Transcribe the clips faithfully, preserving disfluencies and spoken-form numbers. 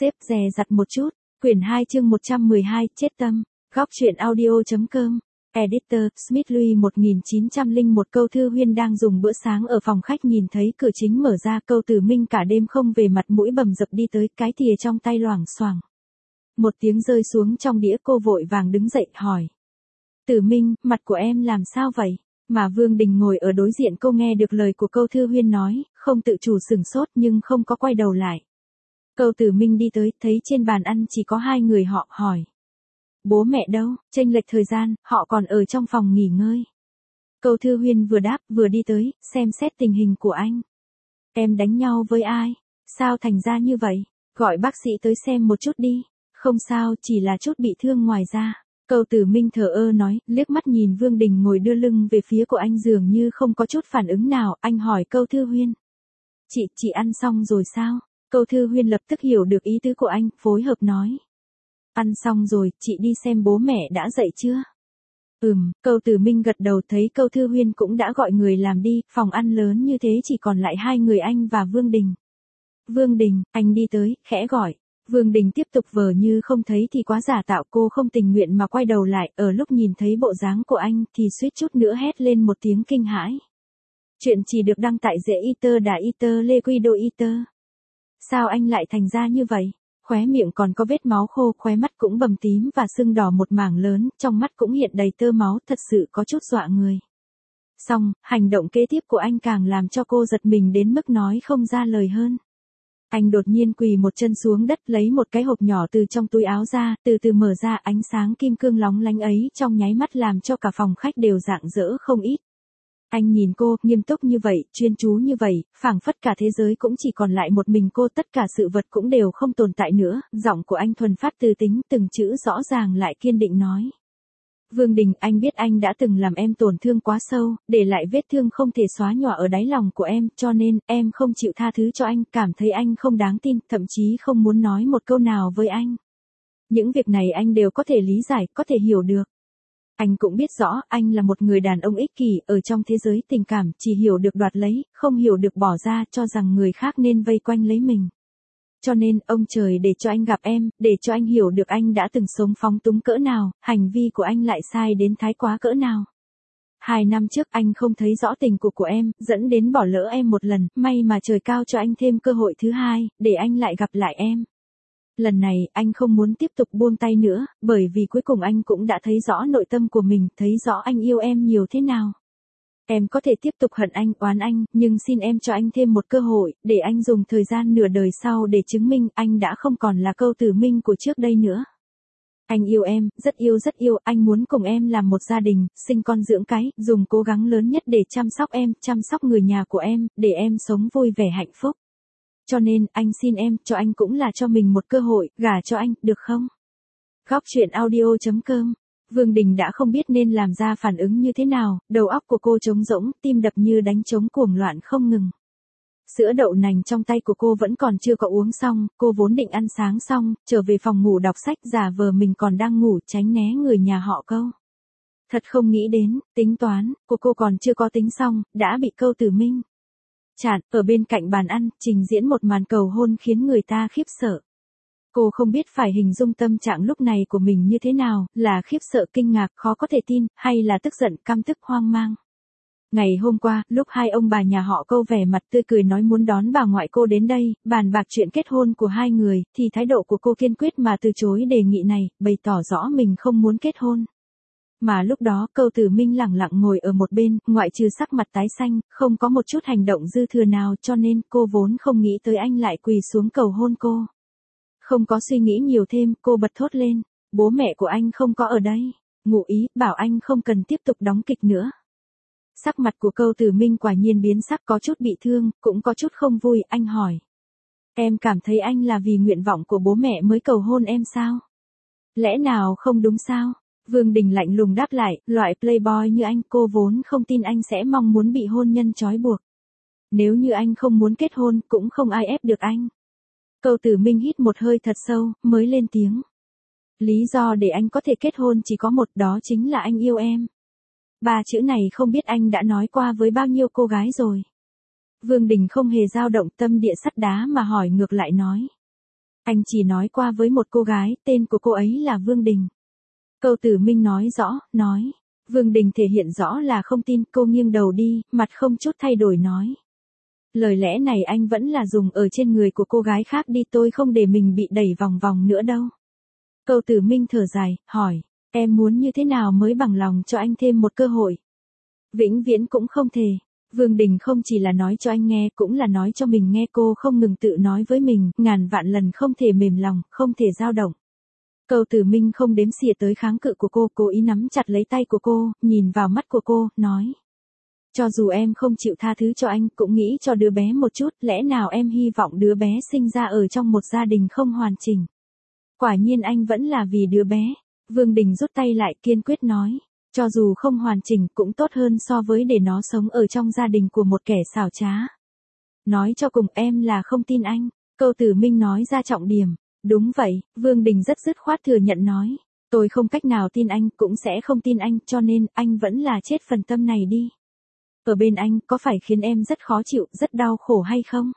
xếp dè dặt một chút. Quyển hai chương một trăm mười hai, chết tâm. Góc truyện audio.com. Editor, Smith Louis một nghìn chín trăm lẻ một. Câu Thư Huyên đang dùng bữa sáng ở phòng khách, nhìn thấy cửa chính mở ra, Câu Tử Minh cả đêm không về, mặt mũi bầm dập đi tới, cái thìa trong tay loảng xoảng. Một tiếng rơi xuống trong đĩa, cô vội vàng đứng dậy, hỏi. Tử Minh, mặt của em làm sao vậy? Mà Vương Đình ngồi ở đối diện cô nghe được lời của Câu Thư Huyên nói, không tự chủ sửng sốt nhưng không có quay đầu lại. Câu Tử Minh đi tới, thấy trên bàn ăn chỉ có hai người họ, hỏi. Bố mẹ đâu? Chênh lệch thời gian, họ còn ở trong phòng nghỉ ngơi. Câu Thư Huyên vừa đáp, vừa đi tới, xem xét tình hình của anh. Em đánh nhau với ai? Sao thành ra như vậy? Gọi bác sĩ tới xem một chút đi. Không sao, chỉ là chút bị thương ngoài da. Câu Tử Minh thờ ơ nói, liếc mắt nhìn Vương Đình ngồi đưa lưng về phía của anh dường như không có chút phản ứng nào. Anh hỏi Câu Thư Huyên. Chị, chị ăn xong rồi sao? Câu Thư Huyên lập tức hiểu được ý tứ của anh, phối hợp nói. Ăn xong rồi, chị đi xem bố mẹ đã dậy chưa? Ừm, Câu Tử Minh gật đầu, thấy Câu Thư Huyên cũng đã gọi người làm đi, phòng ăn lớn như thế chỉ còn lại hai người anh và Vương Đình. Vương Đình, anh đi tới, khẽ gọi. Vương Đình tiếp tục vờ như không thấy thì quá giả tạo, cô không tình nguyện mà quay đầu lại, ở lúc nhìn thấy bộ dáng của anh thì suýt chút nữa hét lên một tiếng kinh hãi. Chuyện chỉ được đăng tại The Eater Đà Eater Liquido Eater. Sao anh lại thành ra như vậy? Khóe miệng còn có vết máu khô, khóe mắt cũng bầm tím và sưng đỏ một mảng lớn, trong mắt cũng hiện đầy tơ máu, thật sự có chút dọa người. Xong, hành động kế tiếp của anh càng làm cho cô giật mình đến mức nói không ra lời hơn. Anh đột nhiên quỳ một chân xuống đất, lấy một cái hộp nhỏ từ trong túi áo ra, từ từ mở ra, ánh sáng kim cương lóng lánh ấy trong nháy mắt làm cho cả phòng khách đều rạng rỡ không ít. Anh nhìn cô, nghiêm túc như vậy, chuyên chú như vậy, phảng phất cả thế giới cũng chỉ còn lại một mình cô, tất cả sự vật cũng đều không tồn tại nữa. Giọng của anh thuần phát từ tính, từng chữ rõ ràng lại kiên định nói. Vương Đình, anh biết anh đã từng làm em tổn thương quá sâu, để lại vết thương không thể xóa nhòa ở đáy lòng của em, cho nên, em không chịu tha thứ cho anh, cảm thấy anh không đáng tin, thậm chí không muốn nói một câu nào với anh. Những việc này anh đều có thể lý giải, có thể hiểu được. Anh cũng biết rõ, anh là một người đàn ông ích kỷ, ở trong thế giới tình cảm, chỉ hiểu được đoạt lấy, không hiểu được bỏ ra, cho rằng người khác nên vây quanh lấy mình. Cho nên, ông trời để cho anh gặp em, để cho anh hiểu được anh đã từng sống phóng túng cỡ nào, hành vi của anh lại sai đến thái quá cỡ nào. Hai năm trước anh không thấy rõ tình của của em, dẫn đến bỏ lỡ em một lần, may mà trời cao cho anh thêm cơ hội thứ hai, để anh lại gặp lại em. Lần này, anh không muốn tiếp tục buông tay nữa, bởi vì cuối cùng anh cũng đã thấy rõ nội tâm của mình, thấy rõ anh yêu em nhiều thế nào. Em có thể tiếp tục hận anh, oán anh, nhưng xin em cho anh thêm một cơ hội, để anh dùng thời gian nửa đời sau để chứng minh anh đã không còn là Câu Tử Minh của trước đây nữa. Anh yêu em, rất yêu rất yêu, anh muốn cùng em làm một gia đình, sinh con dưỡng cái, dùng cố gắng lớn nhất để chăm sóc em, chăm sóc người nhà của em, để em sống vui vẻ hạnh phúc. Cho nên, anh xin em, cho anh cũng là cho mình một cơ hội, gả cho anh, được không? Góc truyện audio.com. Vương Đình đã không biết nên làm ra phản ứng như thế nào, đầu óc của cô trống rỗng, tim đập như đánh trống cuồng loạn không ngừng. Sữa đậu nành trong tay của cô vẫn còn chưa có uống xong, cô vốn định ăn sáng xong, trở về phòng ngủ đọc sách, giả vờ mình còn đang ngủ, tránh né người nhà họ Câu. Thật không nghĩ đến, tính toán của cô còn chưa có tính xong, đã bị Câu Tử Minh chặn. Ở bên cạnh bàn ăn, trình diễn một màn cầu hôn khiến người ta khiếp sợ. Cô không biết phải hình dung tâm trạng lúc này của mình như thế nào, là khiếp sợ, kinh ngạc, khó có thể tin, hay là tức giận, căm tức, hoang mang. Ngày hôm qua, lúc hai ông bà nhà họ Câu vẻ mặt tươi cười nói muốn đón bà ngoại cô đến đây, bàn bạc chuyện kết hôn của hai người, thì thái độ của cô kiên quyết mà từ chối đề nghị này, bày tỏ rõ mình không muốn kết hôn. Mà lúc đó, Câu Tử Minh lẳng lặng ngồi ở một bên, ngoại trừ sắc mặt tái xanh, không có một chút hành động dư thừa nào, cho nên cô vốn không nghĩ tới anh lại quỳ xuống cầu hôn cô. Không có suy nghĩ nhiều thêm, cô bật thốt lên, bố mẹ của anh không có ở đây, ngụ ý, bảo anh không cần tiếp tục đóng kịch nữa. Sắc mặt của Câu Tử Minh quả nhiên biến sắc, có chút bị thương, cũng có chút không vui, anh hỏi. Em cảm thấy anh là vì nguyện vọng của bố mẹ mới cầu hôn em sao? Lẽ nào không đúng sao? Vương Đình lạnh lùng đáp lại, loại playboy như anh, cô vốn không tin anh sẽ mong muốn bị hôn nhân trói buộc. Nếu như anh không muốn kết hôn, cũng không ai ép được anh. Câu Tử Minh hít một hơi thật sâu, mới lên tiếng. Lý do để anh có thể kết hôn chỉ có một, đó chính là anh yêu em. Ba chữ này không biết anh đã nói qua với bao nhiêu cô gái rồi. Vương Đình không hề dao động, tâm địa sắt đá mà hỏi ngược lại nói. Anh chỉ nói qua với một cô gái, tên của cô ấy là Vương Đình. Câu Tử Minh nói rõ, nói. Vương Đình thể hiện rõ là không tin, cô nghiêng đầu đi, mặt không chút thay đổi nói. Lời lẽ này anh vẫn là dùng ở trên người của cô gái khác đi, tôi không để mình bị đẩy vòng vòng nữa đâu. Câu Tử Minh thở dài, hỏi, em muốn như thế nào mới bằng lòng cho anh thêm một cơ hội? Vĩnh viễn cũng không thể. Vương Đình không chỉ là nói cho anh nghe, cũng là nói cho mình nghe, cô không ngừng tự nói với mình, ngàn vạn lần không thể mềm lòng, không thể dao động. Câu Tử Minh không đếm xỉa tới kháng cự của cô, cố ý nắm chặt lấy tay của cô, nhìn vào mắt của cô, nói. Cho dù em không chịu tha thứ cho anh, cũng nghĩ cho đứa bé một chút, lẽ nào em hy vọng đứa bé sinh ra ở trong một gia đình không hoàn chỉnh? Quả nhiên anh vẫn là vì đứa bé. Vương Đình rút tay lại, kiên quyết nói. Cho dù không hoàn chỉnh cũng tốt hơn so với để nó sống ở trong gia đình của một kẻ xảo trá. Nói cho cùng em là không tin anh. Câu Tử Minh nói ra trọng điểm. Đúng vậy, Vương Đình rất dứt khoát thừa nhận nói. Tôi không cách nào tin anh, cũng sẽ không tin anh, cho nên anh vẫn là chết phần tâm này đi. Ở bên anh có phải khiến em rất khó chịu, rất đau khổ hay không?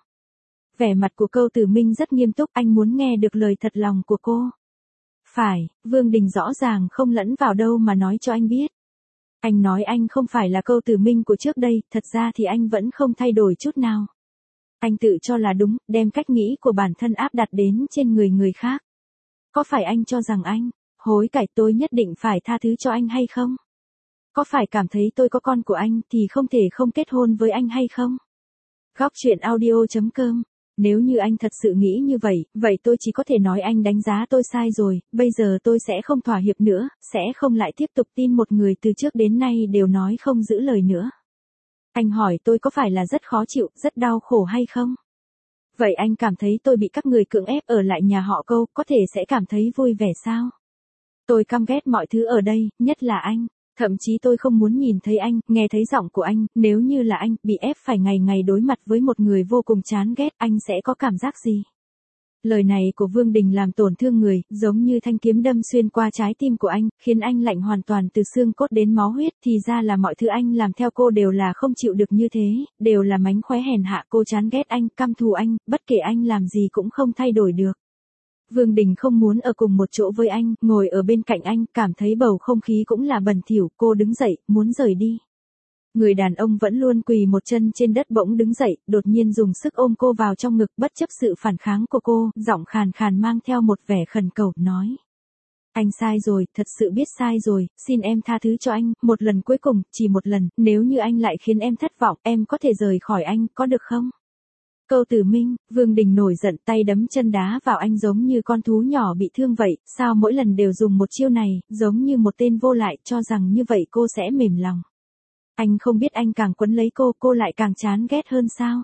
Vẻ mặt của Câu Tử Minh rất nghiêm túc, anh muốn nghe được lời thật lòng của cô. Phải, Vương Đình rõ ràng không lẫn vào đâu mà nói cho anh biết. Anh nói anh không phải là Câu Tử Minh của trước đây, thật ra thì anh vẫn không thay đổi chút nào. Anh tự cho là đúng, đem cách nghĩ của bản thân áp đặt đến trên người người khác. Có phải anh cho rằng anh, hối cải tôi nhất định phải tha thứ cho anh hay không? Có phải cảm thấy tôi có con của anh thì không thể không kết hôn với anh hay không? Góc truyện audio chấm com. Nếu như anh thật sự nghĩ như vậy, vậy tôi chỉ có thể nói anh đánh giá tôi sai rồi, bây giờ tôi sẽ không thỏa hiệp nữa, sẽ không lại tiếp tục tin một người từ trước đến nay đều nói không giữ lời nữa. Anh hỏi tôi có phải là rất khó chịu, rất đau khổ hay không? Vậy anh cảm thấy tôi bị các người cưỡng ép ở lại nhà họ Câu, có thể sẽ cảm thấy vui vẻ sao? Tôi căm ghét mọi thứ ở đây, nhất là anh. Thậm chí tôi không muốn nhìn thấy anh, nghe thấy giọng của anh, nếu như là anh, bị ép phải ngày ngày đối mặt với một người vô cùng chán ghét, anh sẽ có cảm giác gì? Lời này của Vương Đình làm tổn thương người, giống như thanh kiếm đâm xuyên qua trái tim của anh, khiến anh lạnh hoàn toàn từ xương cốt đến máu huyết, thì ra là mọi thứ anh làm theo cô đều là không chịu được như thế, đều là mánh khóe hèn hạ, cô chán ghét anh, căm thù anh, bất kể anh làm gì cũng không thay đổi được. Vương Đình không muốn ở cùng một chỗ với anh, ngồi ở bên cạnh anh, cảm thấy bầu không khí cũng là bẩn thỉu, cô đứng dậy, muốn rời đi. Người đàn ông vẫn luôn quỳ một chân trên đất bỗng đứng dậy, đột nhiên dùng sức ôm cô vào trong ngực, bất chấp sự phản kháng của cô, giọng khàn khàn mang theo một vẻ khẩn cầu, nói. Anh sai rồi, thật sự biết sai rồi, xin em tha thứ cho anh, một lần cuối cùng, chỉ một lần, nếu như anh lại khiến em thất vọng, em có thể rời khỏi anh, có được không? Câu Tử Minh, Vương Đình nổi giận, tay đấm chân đá vào anh giống như con thú nhỏ bị thương vậy, sao mỗi lần đều dùng một chiêu này, giống như một tên vô lại, cho rằng như vậy cô sẽ mềm lòng. Anh không biết anh càng quấn lấy cô, cô lại càng chán ghét hơn sao?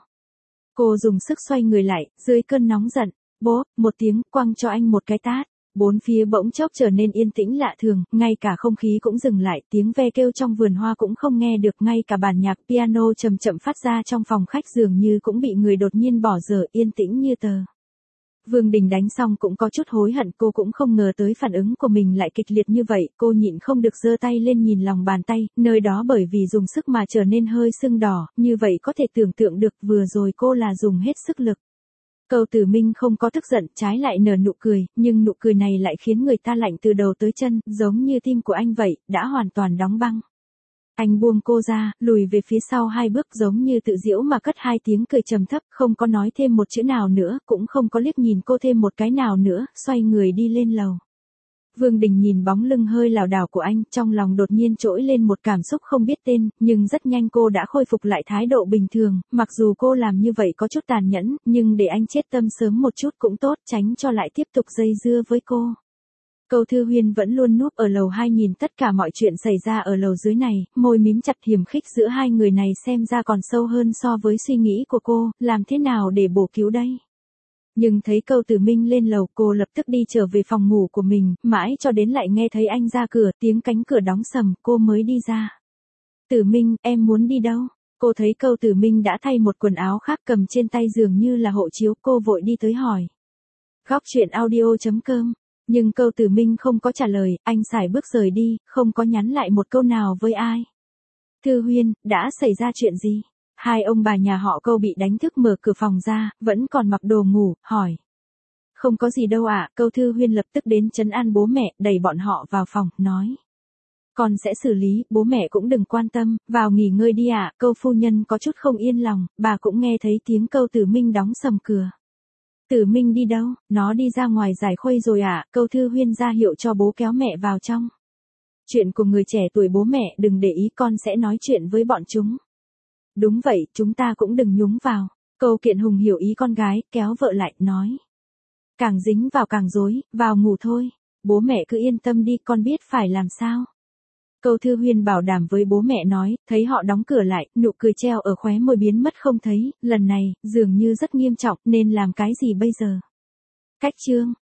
Cô dùng sức xoay người lại, dưới cơn nóng giận, bố, một tiếng, quăng cho anh một cái tát. Bốn phía bỗng chốc trở nên yên tĩnh lạ thường, ngay cả không khí cũng dừng lại, tiếng ve kêu trong vườn hoa cũng không nghe được, ngay cả bản nhạc piano chậm chậm phát ra trong phòng khách dường như cũng bị người đột nhiên bỏ dở, yên tĩnh như tờ. Vương Đình đánh xong cũng có chút hối hận, cô cũng không ngờ tới phản ứng của mình lại kịch liệt như vậy, cô nhịn không được giơ tay lên nhìn lòng bàn tay, nơi đó bởi vì dùng sức mà trở nên hơi sưng đỏ, như vậy có thể tưởng tượng được vừa rồi cô là dùng hết sức lực. Câu Tử Minh không có tức giận, trái lại nở nụ cười, nhưng nụ cười này lại khiến người ta lạnh từ đầu tới chân, giống như tim của anh vậy, đã hoàn toàn đóng băng. Anh buông cô ra, lùi về phía sau hai bước giống như tự giễu mà cất hai tiếng cười trầm thấp, không có nói thêm một chữ nào nữa, cũng không có liếc nhìn cô thêm một cái nào nữa, xoay người đi lên lầu. Vương Đình nhìn bóng lưng hơi lảo đảo của anh, trong lòng đột nhiên trỗi lên một cảm xúc không biết tên, nhưng rất nhanh cô đã khôi phục lại thái độ bình thường, mặc dù cô làm như vậy có chút tàn nhẫn, nhưng để anh chết tâm sớm một chút cũng tốt, tránh cho lại tiếp tục dây dưa với cô. Câu Thư Huyên vẫn luôn núp ở lầu hai nhìn tất cả mọi chuyện xảy ra ở lầu dưới này, môi mím chặt, hiềm khích giữa hai người này xem ra còn sâu hơn so với suy nghĩ của cô, làm thế nào để bổ cứu đây? Nhưng thấy Câu Tử Minh lên lầu, cô lập tức đi trở về phòng ngủ của mình, mãi cho đến lại nghe thấy anh ra cửa, tiếng cánh cửa đóng sầm, cô mới đi ra. Tử Minh, em muốn đi đâu? Cô thấy Câu Tử Minh đã thay một quần áo khác cầm trên tay dường như là hộ chiếu, cô vội đi tới hỏi. Góc truyện audio chấm com. Nhưng Câu Tử Minh không có trả lời, anh sải bước rời đi, không có nhắn lại một câu nào với ai. Thư Huyên, đã xảy ra chuyện gì? Hai ông bà nhà họ Câu bị đánh thức mở cửa phòng ra, vẫn còn mặc đồ ngủ, hỏi. Không có gì đâu ạ, Câu Thư Huyên lập tức đến trấn an bố mẹ, đẩy bọn họ vào phòng, nói. Con sẽ xử lý, bố mẹ cũng đừng quan tâm, vào nghỉ ngơi đi ạ, Câu phu nhân có chút không yên lòng, bà cũng nghe thấy tiếng Câu Tử Minh đóng sầm cửa. Tử Minh đi đâu, nó đi ra ngoài giải khuây rồi ạ, Câu Thư Huyên ra hiệu cho bố kéo mẹ vào trong. Chuyện của người trẻ tuổi bố mẹ đừng để ý, con sẽ nói chuyện với bọn chúng. Đúng vậy, chúng ta cũng đừng nhúng vào. Câu Kiện Hùng hiểu ý con gái, kéo vợ lại, nói. Càng dính vào càng rối, vào ngủ thôi. Bố mẹ cứ yên tâm đi, con biết phải làm sao. Câu Thư Huyên bảo đảm với bố mẹ nói, thấy họ đóng cửa lại, nụ cười treo ở khóe môi biến mất không thấy, lần này, dường như rất nghiêm trọng, nên làm cái gì bây giờ? Cách chương.